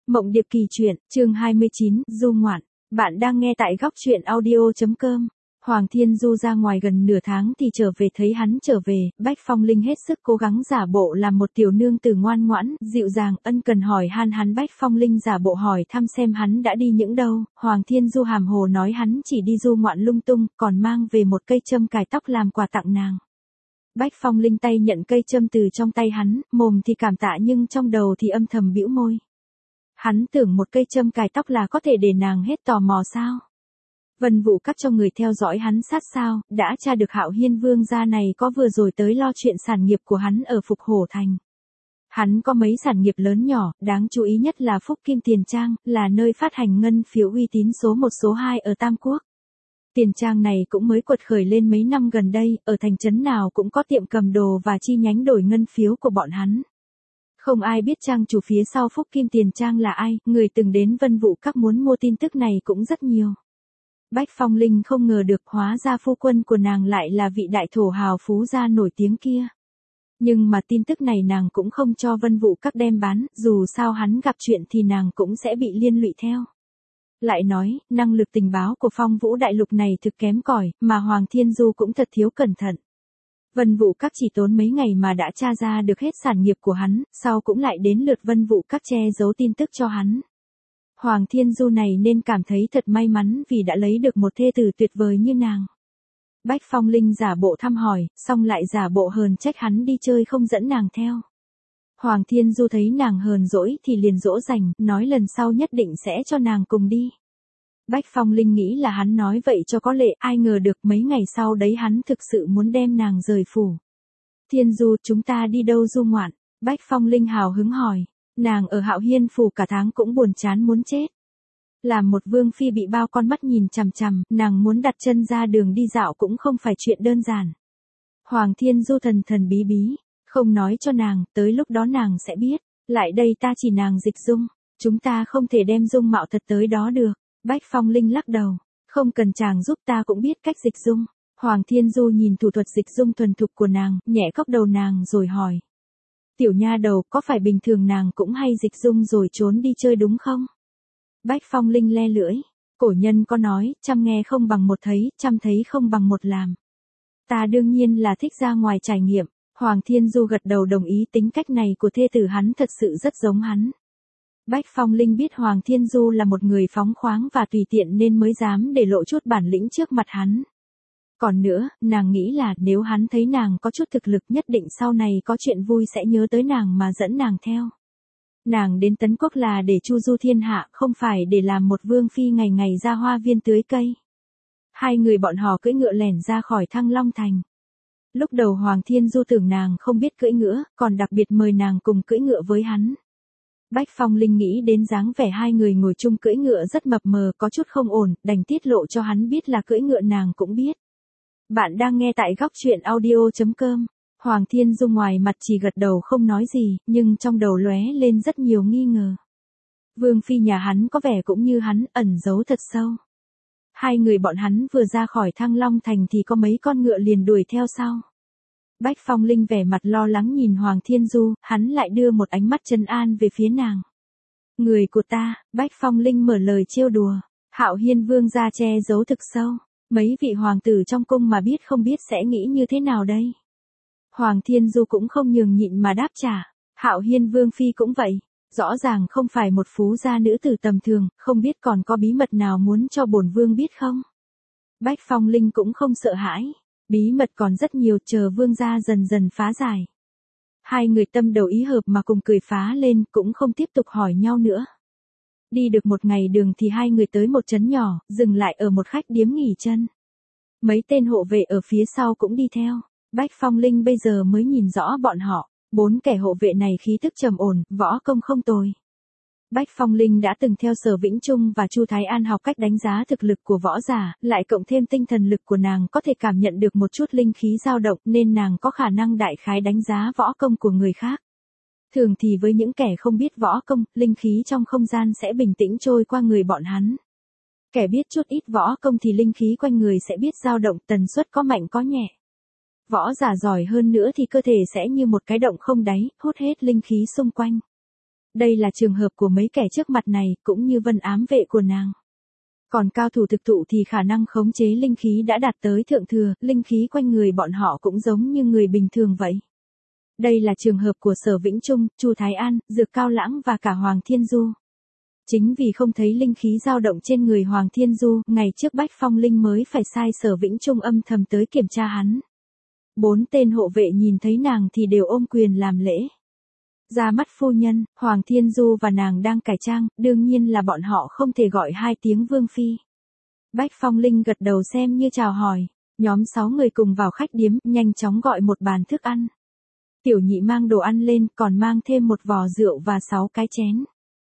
Mộng Điệp Kỳ Truyện, chương 29, Du Ngoạn. Bạn đang nghe tại góc truyện audio.com. Hoàng Thiên Du ra ngoài gần nửa tháng thì trở về, thấy hắn trở về, Bách Phong Linh hết sức cố gắng giả bộ làm một tiểu nương tử ngoan ngoãn, dịu dàng, ân cần hỏi han hắn. Bách Phong Linh giả bộ hỏi thăm xem hắn đã đi những đâu, Hoàng Thiên Du hàm hồ nói hắn chỉ đi du ngoạn lung tung, còn mang về một cây châm cài tóc làm quà tặng nàng. Bách Phong Linh tay nhận cây châm từ trong tay hắn, mồm thì cảm tạ nhưng trong đầu thì âm thầm bĩu môi. Hắn tưởng một cây châm cài tóc là có thể để nàng hết tò mò sao? Vân Vũ Các cho người theo dõi hắn sát sao, đã tra được Hạo Hiên Vương gia này có vừa rồi tới lo chuyện sản nghiệp của hắn ở Phục Hổ Thành. Hắn có mấy sản nghiệp lớn nhỏ, đáng chú ý nhất là Phúc Kim Tiền Trang, là nơi phát hành ngân phiếu uy tín số 1 số 2 ở Tam Quốc. Tiền Trang này cũng mới quật khởi lên mấy năm gần đây, ở thành trấn nào cũng có tiệm cầm đồ và chi nhánh đổi ngân phiếu của bọn hắn. Không ai biết trang chủ phía sau Phúc Kim Tiền Trang là ai, người từng đến Vân Vũ Các muốn mua tin tức này cũng rất nhiều. Bách Phong Linh không ngờ được, hóa ra phu quân của nàng lại là vị đại thổ hào phú gia nổi tiếng kia. Nhưng mà tin tức này nàng cũng không cho Vân Vũ Các đem bán, dù sao hắn gặp chuyện thì nàng cũng sẽ bị liên lụy theo. Lại nói, năng lực tình báo của Phong Vũ Đại Lục này thực kém cỏi, mà Hoàng Thiên Du cũng thật thiếu cẩn thận. Vân Vũ Các chỉ tốn mấy ngày mà đã tra ra được hết sản nghiệp của hắn, sau cũng lại đến lượt Vân Vũ Các che giấu tin tức cho hắn. Hoàng Thiên Du này nên cảm thấy thật may mắn vì đã lấy được một thê tử tuyệt vời như nàng. Bách Phong Linh giả bộ thăm hỏi, xong lại giả bộ hờn trách hắn đi chơi không dẫn nàng theo. Hoàng Thiên Du thấy nàng hờn dỗi thì liền dỗ dành, nói lần sau nhất định sẽ cho nàng cùng đi. Bách Phong Linh nghĩ là hắn nói vậy cho có lệ, ai ngờ được mấy ngày sau đấy hắn thực sự muốn đem nàng rời phủ. Thiên Du, chúng ta đi đâu du ngoạn? Bách Phong Linh hào hứng hỏi. Nàng ở Hạo Hiên phủ cả tháng cũng buồn chán muốn chết. Làm một vương phi bị bao con mắt nhìn chằm chằm, nàng muốn đặt chân ra đường đi dạo cũng không phải chuyện đơn giản. Hoàng Thiên Du thần thần bí bí, không nói cho nàng, tới lúc đó nàng sẽ biết. Lại đây ta chỉ nàng dịch dung, chúng ta không thể đem dung mạo thật tới đó được. Bách Phong Linh lắc đầu, không cần chàng giúp, ta cũng biết cách dịch dung. Hoàng Thiên Du nhìn thủ thuật dịch dung thuần thục của nàng, nhẹ cốc đầu nàng rồi hỏi. Tiểu nha đầu, có phải bình thường nàng cũng hay dịch dung rồi trốn đi chơi đúng không? Bách Phong Linh le lưỡi, cổ nhân có nói, trăm nghe không bằng một thấy, trăm thấy không bằng một làm. Ta đương nhiên là thích ra ngoài trải nghiệm. Hoàng Thiên Du gật đầu đồng ý, tính cách này của thê tử hắn thật sự rất giống hắn. Bách Phong Linh biết Hoàng Thiên Du là một người phóng khoáng và tùy tiện nên mới dám để lộ chút bản lĩnh trước mặt hắn. Còn nữa, nàng nghĩ là nếu hắn thấy nàng có chút thực lực nhất định sau này có chuyện vui sẽ nhớ tới nàng mà dẫn nàng theo. Nàng đến Tấn Quốc là để chu du thiên hạ, không phải để làm một vương phi ngày ngày ra hoa viên tưới cây. Hai người bọn họ cưỡi ngựa lẻn ra khỏi Thăng Long Thành. Lúc đầu Hoàng Thiên Du tưởng nàng không biết cưỡi ngựa, còn đặc biệt mời nàng cùng cưỡi ngựa với hắn. Bách Phong Linh nghĩ đến dáng vẻ hai người ngồi chung cưỡi ngựa rất mập mờ, có chút không ổn, đành tiết lộ cho hắn biết là cưỡi ngựa nàng cũng biết. Bạn đang nghe tại góc truyện audio.com. Hoàng Thiên Du ngoài mặt chỉ gật đầu không nói gì, nhưng trong đầu lóe lên rất nhiều nghi ngờ. Vương phi nhà hắn có vẻ cũng như hắn, ẩn giấu thật sâu. Hai người bọn hắn vừa ra khỏi Thăng Long Thành thì có mấy con ngựa liền đuổi theo sau. Bách Phong Linh vẻ mặt lo lắng nhìn Hoàng Thiên Du, hắn lại đưa một ánh mắt trấn an về phía nàng. Người của ta, Bách Phong Linh mở lời trêu đùa, Hạo Hiên Vương gia che giấu thực sâu. Mấy vị hoàng tử trong cung mà biết không biết sẽ nghĩ như thế nào đây? Hoàng Thiên Du cũng không nhường nhịn mà đáp trả, Hạo Hiên Vương phi cũng vậy, rõ ràng không phải một phú gia nữ tử tầm thường, không biết còn có bí mật nào muốn cho bổn vương biết không? Bách Phong Linh cũng không sợ hãi, bí mật còn rất nhiều, chờ vương gia dần dần phá giải. Hai người tâm đầu ý hợp mà cùng cười phá lên, cũng không tiếp tục hỏi nhau nữa. Đi được một ngày đường thì hai người tới một trấn nhỏ, dừng lại ở một khách điếm nghỉ chân. Mấy tên hộ vệ ở phía sau cũng đi theo. Bách Phong Linh bây giờ mới nhìn rõ bọn họ. 4 kẻ hộ vệ này khí tức trầm ổn, võ công không tồi. Bách Phong Linh đã từng theo Sở Vĩnh Trung và Chu Thái An học cách đánh giá thực lực của võ giả, lại cộng thêm tinh thần lực của nàng có thể cảm nhận được một chút linh khí dao động nên nàng có khả năng đại khái đánh giá võ công của người khác. Thường thì với những kẻ không biết võ công, linh khí trong không gian sẽ bình tĩnh trôi qua người bọn hắn. Kẻ biết chút ít võ công thì linh khí quanh người sẽ biết dao động, tần suất có mạnh có nhẹ. Võ giả giỏi hơn nữa thì cơ thể sẽ như một cái động không đáy, hút hết linh khí xung quanh. Đây là trường hợp của mấy kẻ trước mặt này, cũng như Vân ám vệ của nàng. Còn cao thủ thực thụ thì khả năng khống chế linh khí đã đạt tới thượng thừa, linh khí quanh người bọn họ cũng giống như người bình thường vậy. Đây là trường hợp của Sở Vĩnh Trung, Chu Thái An, Dược Cao Lãng và cả Hoàng Thiên Du. Chính vì không thấy linh khí dao động trên người Hoàng Thiên Du, ngày trước Bách Phong Linh mới phải sai Sở Vĩnh Trung âm thầm tới kiểm tra hắn. 4 tên hộ vệ nhìn thấy nàng thì đều ôm quyền làm lễ. Ra mắt phu nhân, Hoàng Thiên Du và nàng đang cải trang, đương nhiên là bọn họ không thể gọi 2 tiếng vương phi. Bách Phong Linh gật đầu xem như chào hỏi, nhóm 6 người cùng vào khách điếm, nhanh chóng gọi một bàn thức ăn. Tiểu Nhị mang đồ ăn lên, còn mang thêm một vò rượu và 6 cái chén.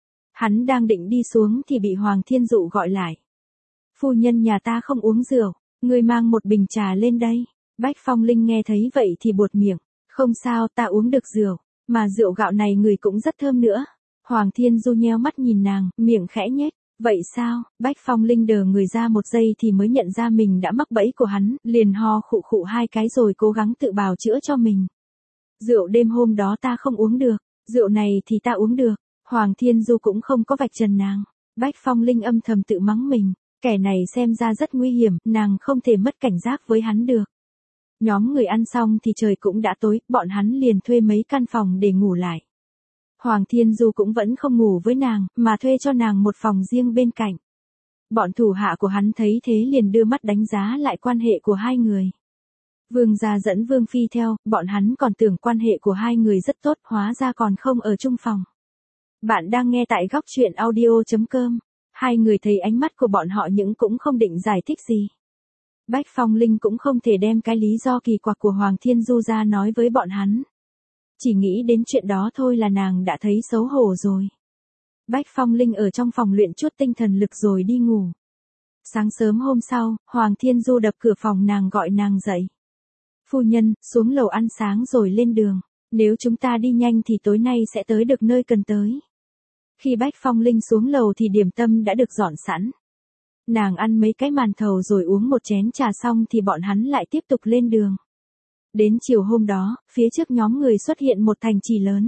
Hắn đang định đi xuống thì bị Hoàng Thiên Dụ gọi lại. Phu nhân nhà ta không uống rượu, ngươi mang một bình trà lên đây. Bách Phong Linh nghe thấy vậy thì buột miệng, không sao, ta uống được rượu, mà rượu gạo này người cũng rất thơm nữa. Hoàng Thiên Du nheo mắt nhìn nàng, miệng khẽ nhếch, vậy sao? Bách Phong Linh đờ người ra một giây thì mới nhận ra mình đã mắc bẫy của hắn, liền ho khụ khụ 2 cái rồi cố gắng tự bào chữa cho mình. Rượu đêm hôm đó ta không uống được, rượu này thì ta uống được. Hoàng Thiên Du cũng không có vạch trần nàng. Bách Phong Linh âm thầm tự mắng mình, kẻ này xem ra rất nguy hiểm, nàng không thể mất cảnh giác với hắn được. Nhóm người ăn xong thì trời cũng đã tối, bọn hắn liền thuê mấy căn phòng để ngủ lại. Hoàng Thiên Du cũng vẫn không ngủ với nàng, mà thuê cho nàng một phòng riêng bên cạnh. Bọn thủ hạ của hắn thấy thế liền đưa mắt đánh giá lại quan hệ của 2 người. Vương gia dẫn Vương phi theo, bọn hắn còn tưởng quan hệ của 2 người rất tốt, hóa ra còn không ở chung phòng. Bạn đang nghe tại góc truyện audio.com. 2 người thấy ánh mắt của bọn họ nhưng cũng không định giải thích gì. Bách Phong Linh cũng không thể đem cái lý do kỳ quặc của Hoàng Thiên Du ra nói với bọn hắn. Chỉ nghĩ đến chuyện đó thôi là nàng đã thấy xấu hổ rồi. Bách Phong Linh ở trong phòng luyện chút tinh thần lực rồi đi ngủ. Sáng sớm hôm sau, Hoàng Thiên Du đập cửa phòng nàng gọi nàng dậy. Phu nhân, xuống lầu ăn sáng rồi lên đường. Nếu chúng ta đi nhanh thì tối nay sẽ tới được nơi cần tới. Khi Bách Phong Linh xuống lầu thì điểm tâm đã được dọn sẵn. Nàng ăn mấy cái màn thầu rồi uống một chén trà xong thì bọn hắn lại tiếp tục lên đường. Đến chiều hôm đó, phía trước nhóm người xuất hiện một thành trì lớn.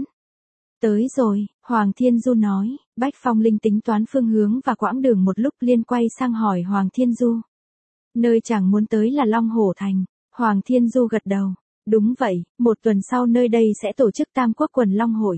Tới rồi, Hoàng Thiên Du nói. Bách Phong Linh tính toán phương hướng và quãng đường một lúc liền quay sang hỏi Hoàng Thiên Du. Nơi chàng muốn tới là Long Hổ Thành. Hoàng Thiên Du gật đầu. Đúng vậy, 1 tuần sau nơi đây sẽ tổ chức Tam Quốc Quần Long Hội.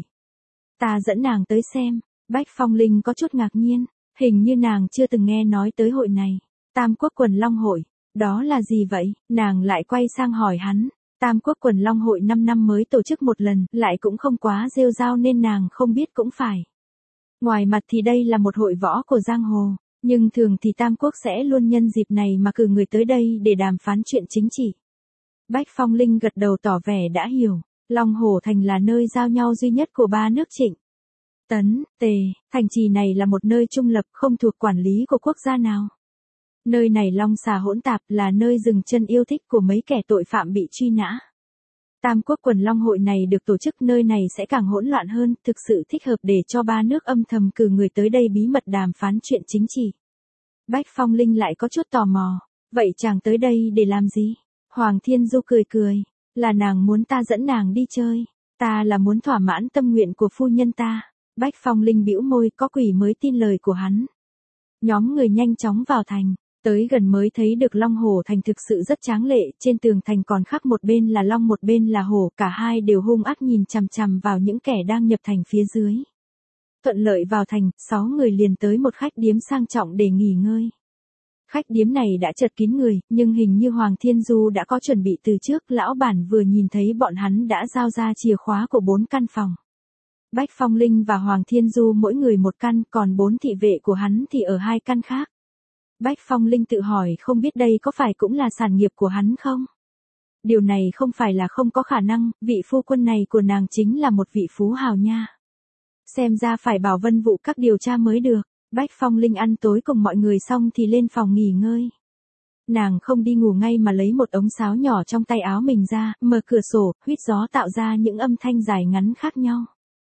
Ta dẫn nàng tới xem. Bách Phong Linh có chút ngạc nhiên, hình như nàng chưa từng nghe nói tới hội này. Tam Quốc Quần Long Hội, đó là gì vậy? Nàng lại quay sang hỏi hắn. Tam Quốc Quần Long Hội 5 năm mới tổ chức một lần, lại cũng không quá rêu rao nên nàng không biết cũng phải. Ngoài mặt thì đây là một hội võ của giang hồ, nhưng thường thì Tam Quốc sẽ luôn nhân dịp này mà cử người tới đây để đàm phán chuyện chính trị. Bách Phong Linh gật đầu tỏ vẻ đã hiểu. Long Hổ Thành là nơi giao nhau duy nhất của 3 nước Trịnh, Tấn, Tề. Thành trì này là một nơi trung lập không thuộc quản lý của quốc gia nào. Nơi này long xà hỗn tạp, là nơi dừng chân yêu thích của mấy kẻ tội phạm bị truy nã. Tam Quốc Quần Long Hội này được tổ chức nơi này sẽ càng hỗn loạn hơn, thực sự thích hợp để cho 3 nước âm thầm cử người tới đây bí mật đàm phán chuyện chính trị. Bách Phong Linh lại có chút tò mò. Vậy chàng tới đây để làm gì? Hoàng Thiên Du cười cười. Là nàng muốn ta dẫn nàng đi chơi. Ta là muốn thỏa mãn tâm nguyện của phu nhân ta. Bách Phong Linh bĩu môi, có quỷ mới tin lời của hắn. Nhóm người nhanh chóng vào thành. Tới gần mới thấy được Long Hổ Thành thực sự rất tráng lệ, trên tường thành còn khắc một bên là long một bên là hổ, cả hai đều hung ác nhìn chằm chằm vào những kẻ đang nhập thành phía dưới. Thuận lợi vào thành, 6 người liền tới một khách điếm sang trọng để nghỉ ngơi. Khách điếm này đã chật kín người, nhưng hình như Hoàng Thiên Du đã có chuẩn bị từ trước, lão bản vừa nhìn thấy bọn hắn đã giao ra chìa khóa của 4 căn phòng. Bách Phong Linh và Hoàng Thiên Du mỗi người một căn, còn 4 thị vệ của hắn thì ở 2 căn khác. Bách Phong Linh tự hỏi không biết đây có phải cũng là sản nghiệp của hắn không? Điều này không phải là không có khả năng, vị phu quân này của nàng chính là một vị phú hào nha. Xem ra phải bảo Vân Vụ các điều tra mới được. Bách Phong Linh ăn tối cùng mọi người xong thì lên phòng nghỉ ngơi. Nàng không đi ngủ ngay mà lấy một ống sáo nhỏ trong tay áo mình ra, mở cửa sổ, huýt gió tạo ra những âm thanh dài ngắn khác nhau.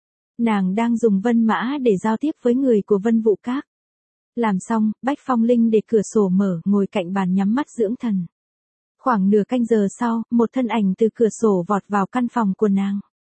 Nàng đang dùng vân mã để giao tiếp với người của Vân Vụ các. Làm xong, Bách Phong Linh để cửa sổ mở, ngồi cạnh bàn nhắm mắt dưỡng thần. Khoảng nửa canh giờ sau, một thân ảnh từ cửa sổ vọt vào căn phòng của nàng.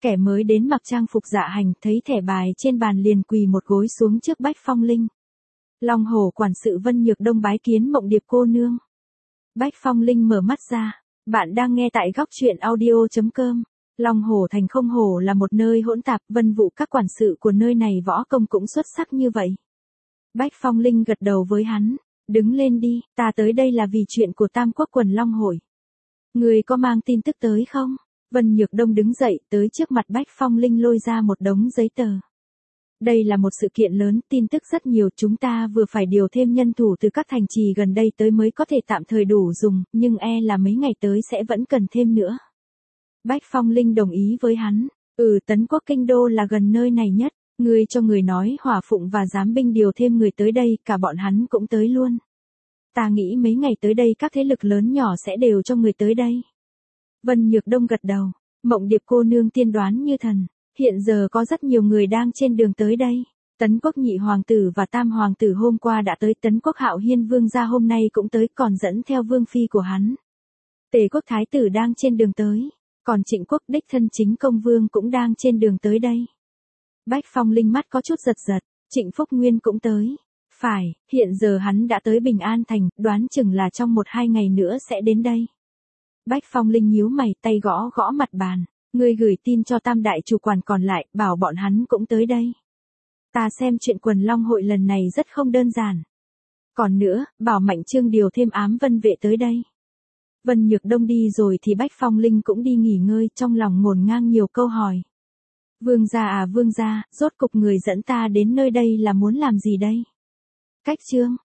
Kẻ mới đến mặc trang phục dạ hành, thấy thẻ bài trên bàn liền quỳ một gối xuống trước Bách Phong Linh. Long Hổ quản sự Vân Nhược Đông bái kiến Mộng Điệp cô nương. Bách Phong Linh mở mắt ra. Bạn đang nghe tại góc truyện audio.com. Long Hổ thành không hổ là một nơi hỗn tạp, vân vụ các quản sự của nơi này võ công cũng xuất sắc như vậy. Bách Phong Linh gật đầu với hắn. Đứng lên đi, ta tới đây là vì chuyện của Tam Quốc quần Long Hội. Người có mang tin tức tới không? Vân Nhược Đông đứng dậy tới trước mặt Bách Phong Linh lôi ra một đống giấy tờ. Đây là một sự kiện lớn, tin tức rất nhiều, chúng ta vừa phải điều thêm nhân thủ từ các thành trì gần đây tới mới có thể tạm thời đủ dùng, nhưng là mấy ngày tới sẽ vẫn cần thêm nữa. Bách Phong Linh đồng ý với hắn. Tấn Quốc kinh đô là gần nơi này nhất, ngươi cho người nói Hỏa Phụng và Giám binh điều thêm người tới đây, cả bọn hắn cũng tới luôn. Ta nghĩ mấy ngày tới đây các thế lực lớn nhỏ sẽ đều cho người tới đây. Vân Nhược Đông gật đầu. Mộng Điệp cô nương tiên đoán như thần. Hiện giờ có rất nhiều người đang trên đường tới đây. Tấn Quốc nhị hoàng tử và tam hoàng tử hôm qua đã tới, Tấn Quốc Hạo Hiên vương gia hôm nay cũng tới, còn dẫn theo vương phi của hắn. Tề Quốc thái tử đang trên đường tới. Còn Trịnh Quốc đích thân chính công vương cũng đang trên đường tới đây. Bách Phong Linh mắt có chút giật giật. Trịnh Phúc Nguyên cũng tới. Phải, hiện giờ hắn đã tới Bình An Thành, đoán chừng là trong 1-2 ngày nữa sẽ đến đây. Bách Phong Linh nhíu mày, tay gõ gõ mặt bàn. Ngươi gửi tin cho tam đại chủ quản còn lại, bảo bọn hắn cũng tới đây. Ta xem chuyện quần Long Hội lần này rất không đơn giản. Còn nữa, bảo Mạnh Trương điều thêm ám vân vệ tới đây. Vân Nhược Đông đi rồi thì Bách Phong Linh cũng đi nghỉ ngơi, trong lòng ngổn ngang nhiều câu hỏi. Vương gia, rốt cục người dẫn ta đến nơi đây là muốn làm gì đây? Cách Trương,